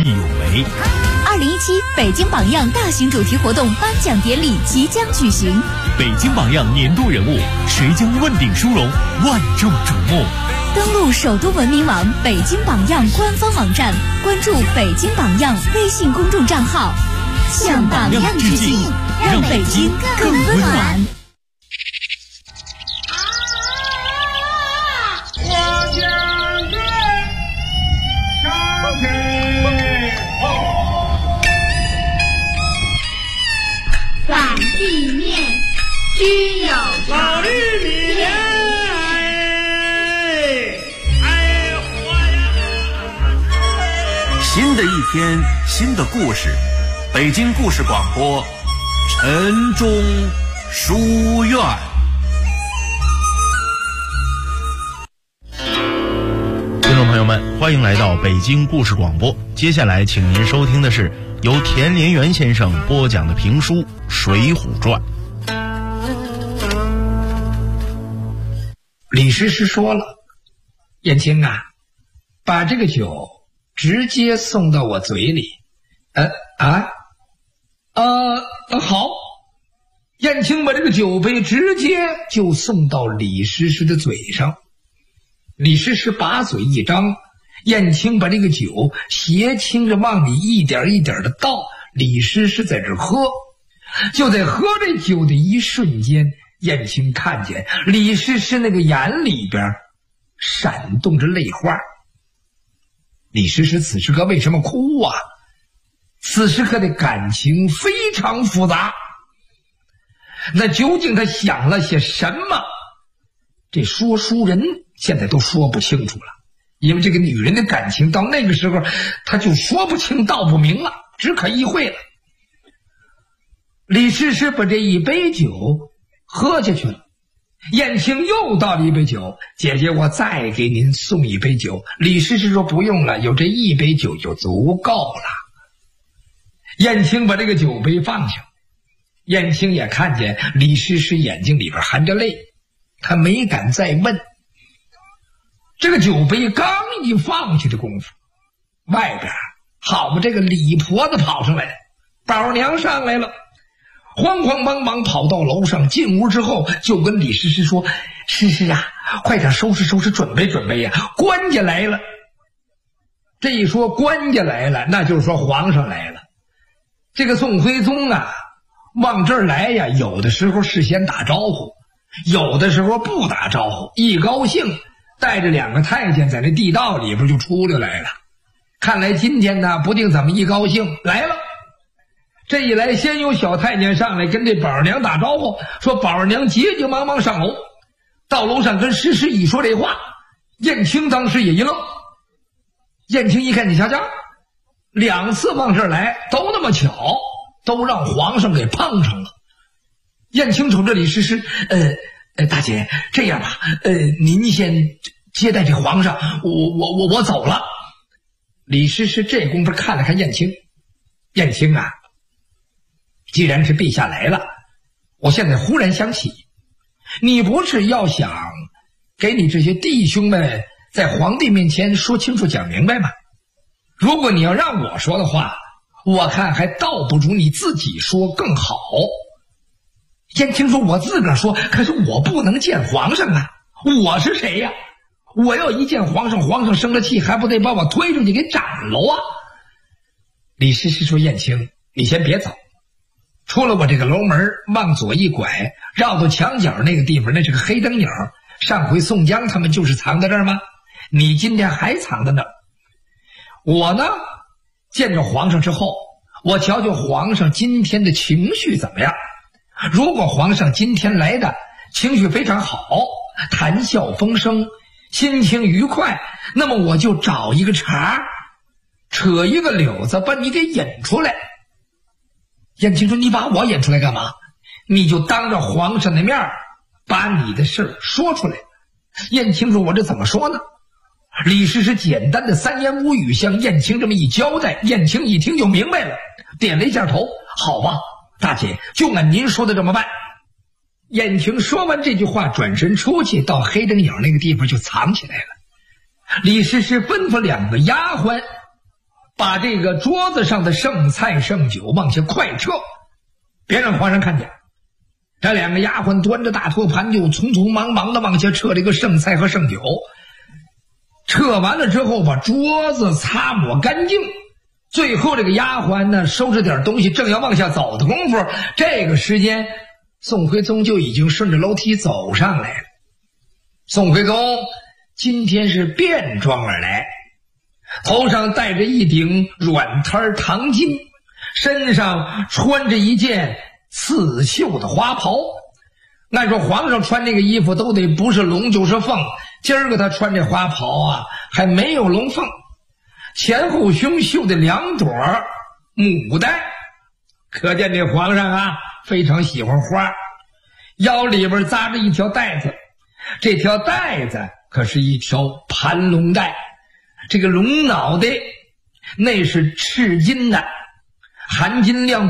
力有为。 2017北京榜样大型主题活动颁奖典礼即将举行， 北京榜样年度人物，谁将问鼎殊荣，万众瞩目。 登录首都文明网北京榜样官方网站，关注北京榜样微信公众账号，向榜样致敬，让北京更温暖。 反地面须有老绿米莲， 新的一天，新的故事，北京故事广播，晨钟书院。 听众朋友们，欢迎来到北京故事广播。接下来，请您收听的是由田连元先生播讲的评书《水浒传》。 李师师说了：“燕青啊，把这个酒直接送到我嘴里。”好。燕青把这个酒杯直接就送到李师师的嘴上。李师师把嘴一张，燕青把这个酒斜倾着往里一点一点的倒。李师师在这喝，就在喝这酒的一瞬间，燕青看见李师师那个眼里边闪动着泪花。李师师此时刻为什么哭啊？此时刻的感情非常复杂，那究竟他想了些什么？这说书人现在都说不清楚了，因为这个女人的感情到那个时候他就说不清道不明了，只可意会了。李师师把这一杯酒喝下去了，燕青又倒了一杯酒，姐姐我再给您送一杯酒。李师师说不用了，有这一杯酒就足够了。燕青把这个酒杯放下，燕青也看见李师师眼睛里边含着泪，他没敢再问。这个酒杯刚一放下的功夫，外边好嘛，这个李婆子跑上来了，宝娘上来了，慌慌忙忙跑到楼上，进屋之后就跟李师师说：“师师啊，快点收拾收拾，准备准备呀，官家来了。”这一说官家来了，那就是说皇上来了。这个宋徽宗啊，往这儿来呀，有的时候事先打招呼，有的时候不打招呼，一高兴带着两个太监在那地道里边就出来了。看来今天呢，不定怎么一高兴来了。这一来，先有小太监上来跟这宝儿娘打招呼，说宝儿娘急急忙忙上楼。到楼上跟师师一说这话，燕青当时也一愣。燕青一看，你瞧瞧，两次往这儿来都那么巧，都让皇上给碰上了。燕青瞅这李师师，大姐，这样吧，您先接待这皇上，我走了。李师师这功夫看了看燕青，燕青啊，既然是陛下来了，我现在忽然想起，你不是要想给你这些弟兄们在皇帝面前说清楚讲明白吗？如果你要让我说的话，我看还倒不如你自己说更好。燕青说：“我自个儿说，可是我不能见皇上啊，我是谁呀？我要一见皇上，皇上生了气，还不得把我推出去给斩了啊？”李师师说：“燕青，你先别走，出了我这个楼门，往左一拐，绕到墙角那个地方，那是个黑灯影。上回宋江他们就是藏在这儿吗？你今天还藏在那儿。我呢，见着皇上之后，我瞧瞧皇上今天的情绪怎么样。如果皇上今天来的情绪非常好，谈笑风生，心情愉快，那么我就找一个茬，扯一个柳子，把你给引出来。”燕青说：“你把我引出来干嘛？你就当着皇上的面把你的事儿说出来。”燕青说：“我这怎么说呢？”李师师简单的三言五语向燕青这么一交代，燕青一听就明白了，点了一下头：“好吧，大姐，就按您说的这么办。”燕青说完这句话，转身出去，到黑灯影那个地方就藏起来了。李师师吩咐两个丫鬟把这个桌子上的剩菜剩酒往下快撤，别让皇上看见。这2个丫鬟端着大托盘就匆匆忙忙的往下撤这个剩菜和剩酒，撤完了之后把桌子擦抹干净，最后这个丫鬟呢收拾点东西，正要往下走的功夫，这个时间宋徽宗就已经顺着楼梯走上来了。宋徽宗今天是便装而来，头上戴着一顶软摊唐巾，身上穿着一件刺绣的花袍。按说皇上穿这个衣服都得不是龙就是凤，今儿个他穿这花袍啊，还没有龙凤，前后胸绣的2朵牡丹，可见这皇上啊非常喜欢花。腰里边扎着一条带子，这条带子可是一条盘龙带，这个龙脑袋那是赤金的，含金量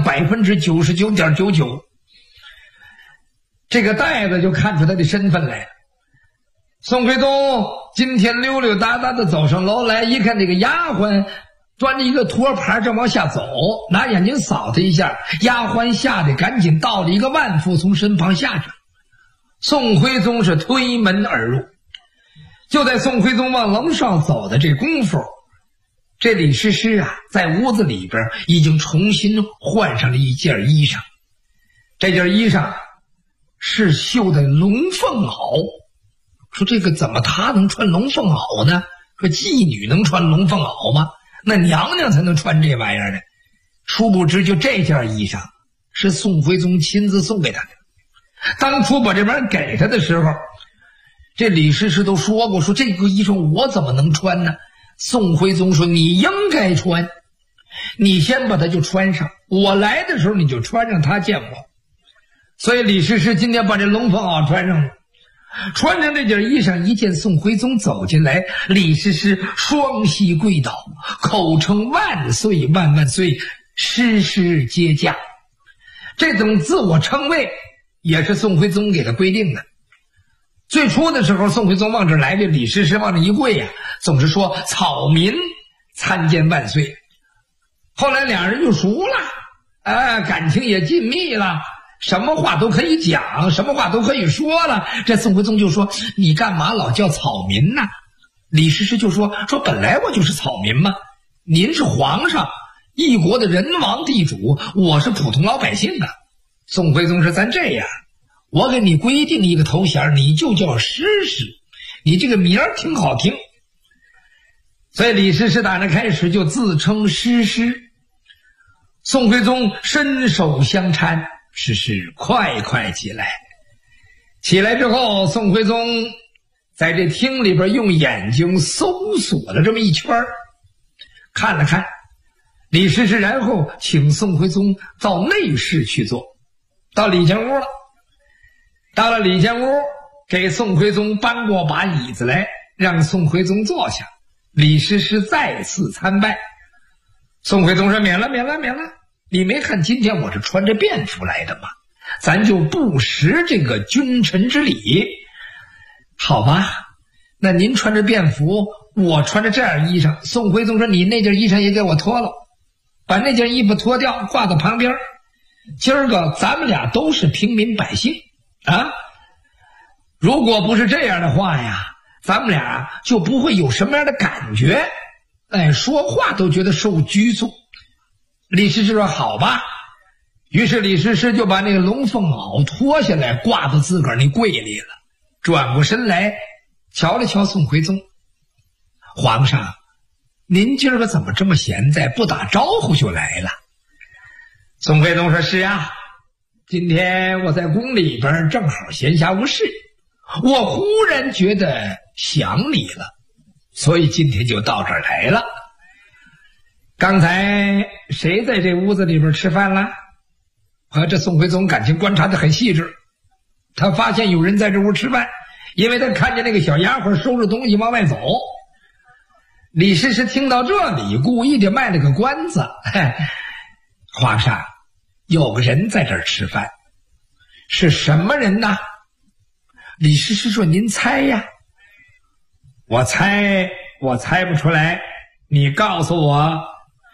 99.99%， 这个带子就看出他的身份来了。宋徽宗今天溜溜达达的走上楼来，一看这个丫鬟端着一个托盘正往下走，拿眼睛扫他一下，丫鬟吓得赶紧倒了一个万夫从身旁下去。宋徽宗是推门而入，就在宋徽宗往楼上走的这功夫，这李师师啊在屋子里边已经重新换上了一件衣裳。这件衣裳是绣的龙凤袄，说这个怎么他能穿龙凤袄呢？说妓女能穿龙凤袄吗？那娘娘才能穿这玩意儿呢。殊不知就这件衣裳是宋徽宗亲自送给他的。当初把这玩意儿给他的时候，这李师师都说过，说这个衣裳我怎么能穿呢？宋徽宗说你应该穿，你先把它就穿上，我来的时候你就穿上它见我。所以李师师今天把这龙凤袄穿上了，穿上这件衣裳，一见宋徽宗走进来，李师师双膝跪倒，口称万岁万万岁，师师接驾。这种自我称谓也是宋徽宗给他规定的。最初的时候宋徽宗往这来，这李师师往这一跪呀，总是说草民参见万岁。后来两人就熟了，感情也紧密了，什么话都可以讲，什么话都可以说了。这宋徽宗就说你干嘛老叫草民呢？李师师就说本来我就是草民嘛，您是皇上，一国的人王地主，我是普通老百姓啊。宋徽宗说咱这样，我给你规定一个头衔，你就叫师师，你这个名儿挺好听。所以李师师打那开始就自称师师。宋徽宗伸手相搀，师师快快起来。起来之后，宋徽宗在这厅里边用眼睛搜索了这么一圈，看了看李师师，然后请宋徽宗到内室去坐，到里间屋了。到了里间屋，给宋徽宗搬过把椅子来，让宋徽宗坐下。李师师再次参拜。宋徽宗说免了，你没看今天我是穿着便服来的吗？咱就不识这个君臣之礼。好吧，那您穿着便服，我穿着这样衣裳。宋徽宗说你那件衣裳也给我脱了，把那件衣服脱掉挂到旁边。今儿个咱们俩都是平民百姓啊，如果不是这样的话呀，咱们俩就不会有什么样的感觉，说话都觉得受拘束。李师师说好吧，于是李师师就把那个龙凤袄脱下来挂到自个儿那柜里了，转过身来瞧了瞧宋徽宗。皇上，您今儿个怎么这么闲在，不打招呼就来了？宋徽宗说是啊，今天我在宫里边正好闲暇无事，我忽然觉得想你了，所以今天就到这儿来了。刚才谁在这屋子里边吃饭了？这宋徽宗感情观察得很细致，他发现有人在这屋吃饭，因为他看见那个小丫鬟收拾东西往外走。李师师听到这里，故意的卖了个关子，皇上，有个人在这儿吃饭，是什么人呢？李师师说您猜呀。我猜不出来，你告诉我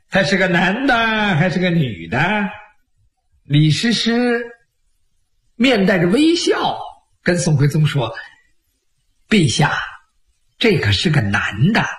他是个男的还是个女的？李师师面带着微笑跟宋徽宗说：陛下，这可是个男的。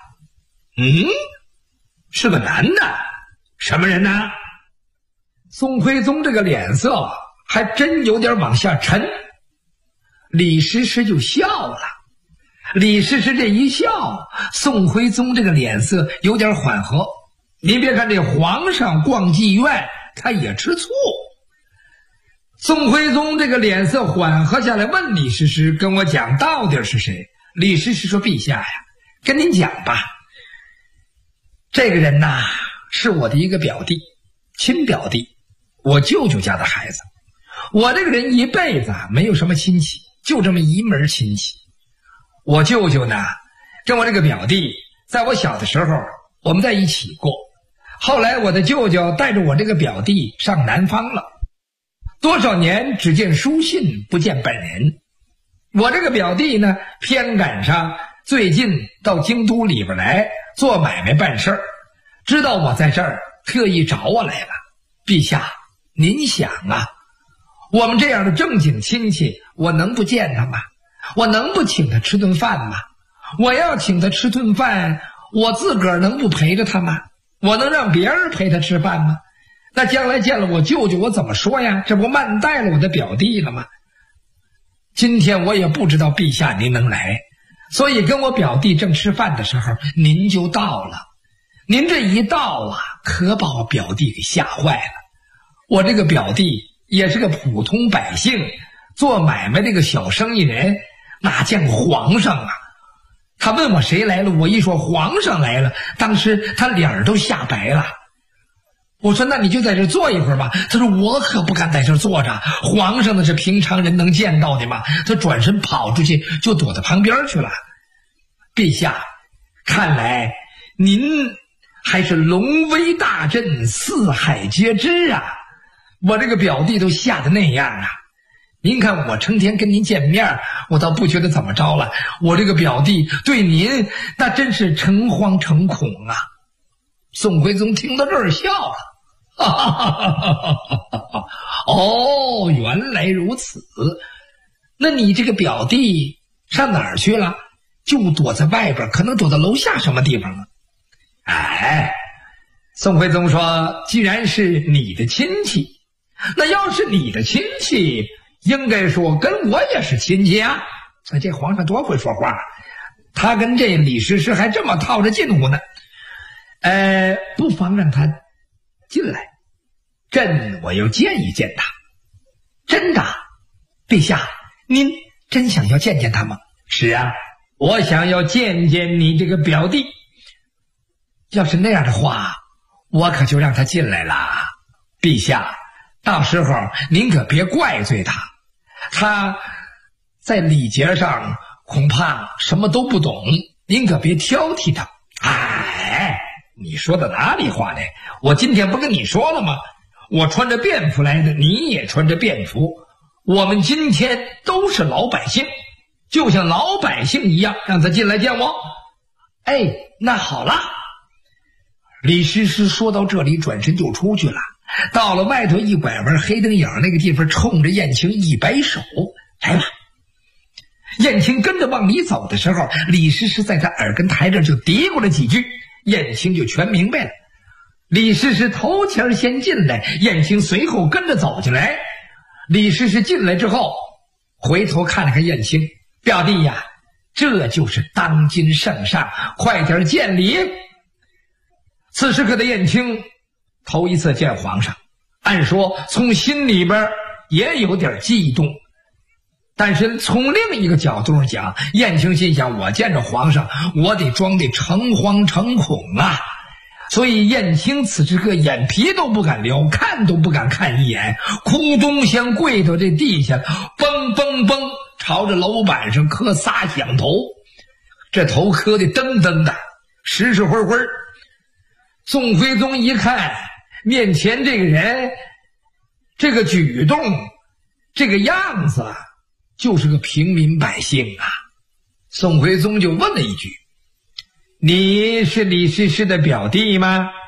是个男的？什么人呢？宋徽宗这个脸色还真有点往下沉。李师师就笑了。李师师这一笑，宋徽宗这个脸色有点缓和。您别看这皇上逛妓院他也吃醋。宋徽宗这个脸色缓和下来，问李师师：跟我讲到底是谁？李师师说：陛下呀，跟您讲吧，这个人呐是我的一个表弟，亲表弟，我舅舅家的孩子。我这个人一辈子没有什么亲戚，就这么一门亲戚。我舅舅呢跟我这个表弟在我小的时候我们在一起过，后来我的舅舅带着我这个表弟上南方了，多少年只见书信不见本人。我这个表弟呢偏赶上最近到京都里边来做买卖办事儿，知道我在这儿，特意找我来了。陛下，您想啊，我们这样的正经亲戚，我能不见他吗？我能不请他吃顿饭吗？我要请他吃顿饭，我自个儿能不陪着他吗？我能让别人陪他吃饭吗？那将来见了我舅舅，我怎么说呀？这不慢待了我的表弟了吗？今天我也不知道陛下您能来，所以跟我表弟正吃饭的时候您就到了。您这一到啊，可把我表弟给吓坏了。我这个表弟也是个普通百姓，做买卖这个小生意人，哪见过皇上啊？他问我谁来了，我一说皇上来了，当时他脸儿都吓白了。我说那你就在这坐一会儿吧。他说我可不敢在这坐着，皇上那是平常人能见到的吗？他转身跑出去就躲到旁边去了。陛下，看来您还是龙威大震，四海皆知啊！我这个表弟都吓得那样啊！您看我成天跟您见面，我倒不觉得怎么着了。我这个表弟对您那真是诚惶诚恐啊！宋徽宗听到这儿笑了，哈哈哈哈哈哈！哦，原来如此。那你这个表弟上哪儿去了？就躲在外边，可能躲到楼下什么地方了。哎，宋徽宗说，既然是你的亲戚，那要是你的亲戚，应该说跟我也是亲戚啊。这皇上多会说话，他跟这李师师还这么套着近乎呢。不妨让他进来，朕我要见一见他。真的？陛下，您真想要见见他吗？是啊，我想要见见你这个表弟。要是那样的话，我可就让他进来了。陛下，到时候您可别怪罪他，他在礼节上恐怕什么都不懂，您可别挑剔他。哎，你说的哪里话呢？我今天不跟你说了吗？我穿着便服来的，你也穿着便服，我们今天都是老百姓，就像老百姓一样，让他进来见我。哎，那好了。李师师说到这里转身就出去了，到了外头一拐弯黑灯影那个地方，冲着燕青一摆手，来吧。燕青跟着往里走的时候，李师师在他耳根台这就嘀咕了几句，燕青就全明白了。李师师头前先进来，燕青随后跟着走进来。李师师进来之后，回头看了看燕青，表弟呀，这就是当今圣上，快点见礼。此时刻的燕青头一次见皇上，按说从心里边也有点激动，但是从另一个角度上讲，燕青心想，我见着皇上，我得装得诚惶诚恐啊。所以燕青此时刻眼皮都不敢撩，看都不敢看一眼，哭咚像跪到这地下，嘣嘣嘣朝着楼板上磕仨响头，这头磕的噔噔的，实实灰灰。宋徽宗一看面前这个人，这个举动，这个样子，就是个平民百姓啊。宋徽宗就问了一句，你是李师师的表弟吗？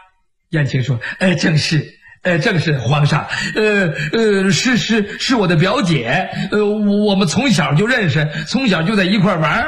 燕青说：“正是皇上，是我的表姐，我们从小就认识，从小就在一块玩。”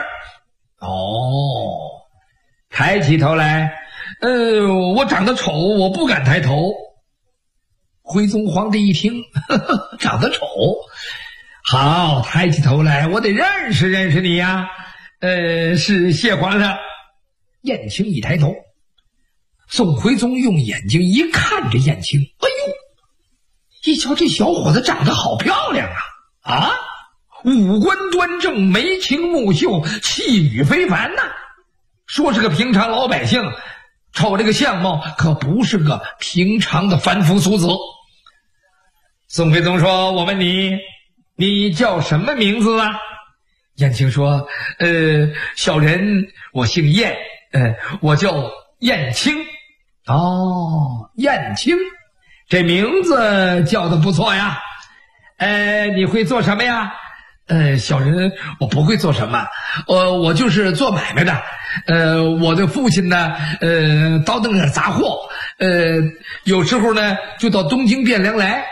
哦，抬起头来，我长得丑，我不敢抬头。徽宗皇帝一听，长得丑，好，抬起头来，我得认识认识你呀。是谢皇上。燕青一抬头，宋徽宗用眼睛一看着燕青，哎呦，一瞧这小伙子长得好漂亮啊！五官端正，眉清目秀，气宇非凡呐。说是个平常老百姓，瞅这个相貌可不是个平常的凡夫俗子。宋徽宗说：“我问你，你叫什么名字啊？”燕青说：“小人我姓燕，我叫燕青。”哦，燕青，这名字叫得不错呀。你会做什么呀？小人我不会做什么，我就是做买卖的。我的父亲呢，倒腾点杂货，有时候呢就到东京汴梁来。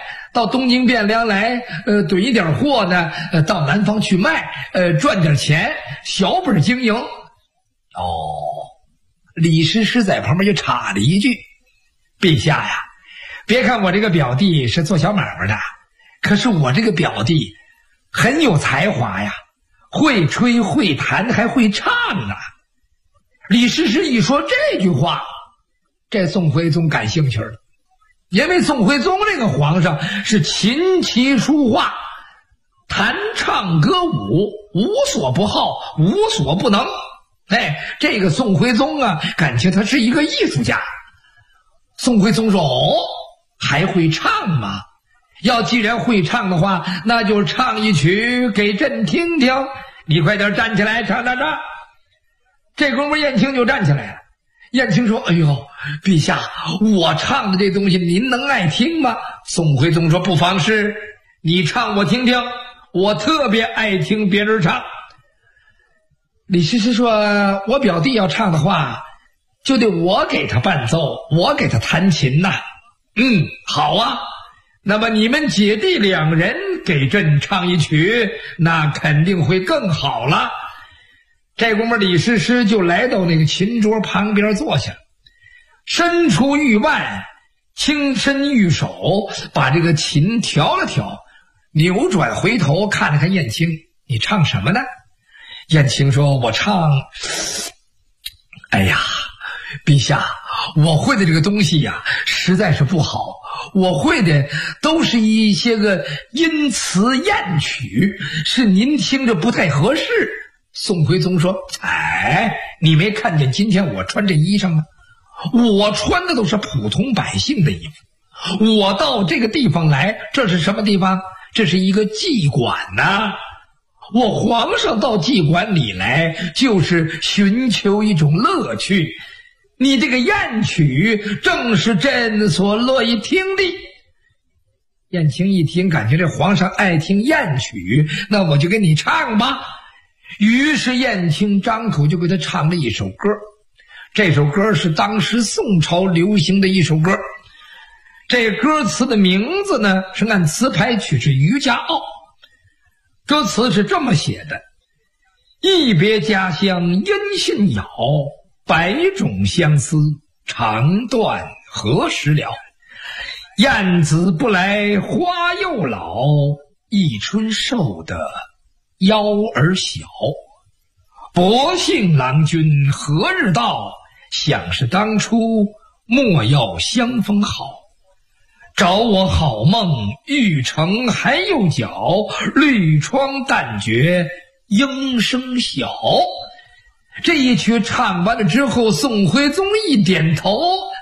怼一点货呢，到南方去卖，赚点钱，小本经营。哦，李师师在旁边就插了一句：“陛下呀，别看我这个表弟是做小买卖的，可是我这个表弟很有才华呀，会吹会弹还会唱啊。”李师师一说这句话，这宋徽宗感兴趣了。因为宋徽宗这个皇上是琴棋书画弹唱歌舞无所不好，无所不能。这个宋徽宗啊，感情他是一个艺术家。宋徽宗说：“哦，还会唱吗？要既然会唱的话，那就唱一曲给朕听听。你快点站起来，唱。”这功夫燕青就站起来了。燕青说：“哎呦，陛下，我唱的这东西您能爱听吗？”宋徽宗说：“不妨事，你唱我听听，我特别爱听别人唱。”李师师说：“我表弟要唱的话，就得我给他伴奏，我给他弹琴呐。”好啊，那么你们姐弟两人给朕唱一曲，那肯定会更好了。这功夫李师师就来到那个琴桌旁边坐下，伸出玉腕，轻伸玉手，把这个琴调了调，扭转回头看了看燕青：“你唱什么呢？”燕青说：“我唱……哎呀，陛下，我会的这个东西呀，实在是不好，我会的都是一些个音词艳曲，是您听着不太合适。”宋徽宗说：“你没看见今天我穿这衣裳吗？我穿的都是普通百姓的衣服。我到这个地方来，这是什么地方？这是一个妓馆呐。我皇上到妓馆里来，就是寻求一种乐趣。你这个艳曲，正是朕所乐意听的。”燕青一听，感觉这皇上爱听艳曲，那我就给你唱吧。于是燕青张口就给他唱了一首歌，这首歌是当时宋朝流行的一首歌。这歌词的名字呢，是按词牌取自《渔家傲》。歌词是这么写的：“一别家乡音信杳，百种相思肠断何时了？燕子不来花又老，一春瘦得腰儿小。薄幸郎君何日到？想是当初莫要相逢好。找我好梦欲成还有脚，绿窗但觉莺声小。”这一曲唱完了之后，宋徽宗一点头，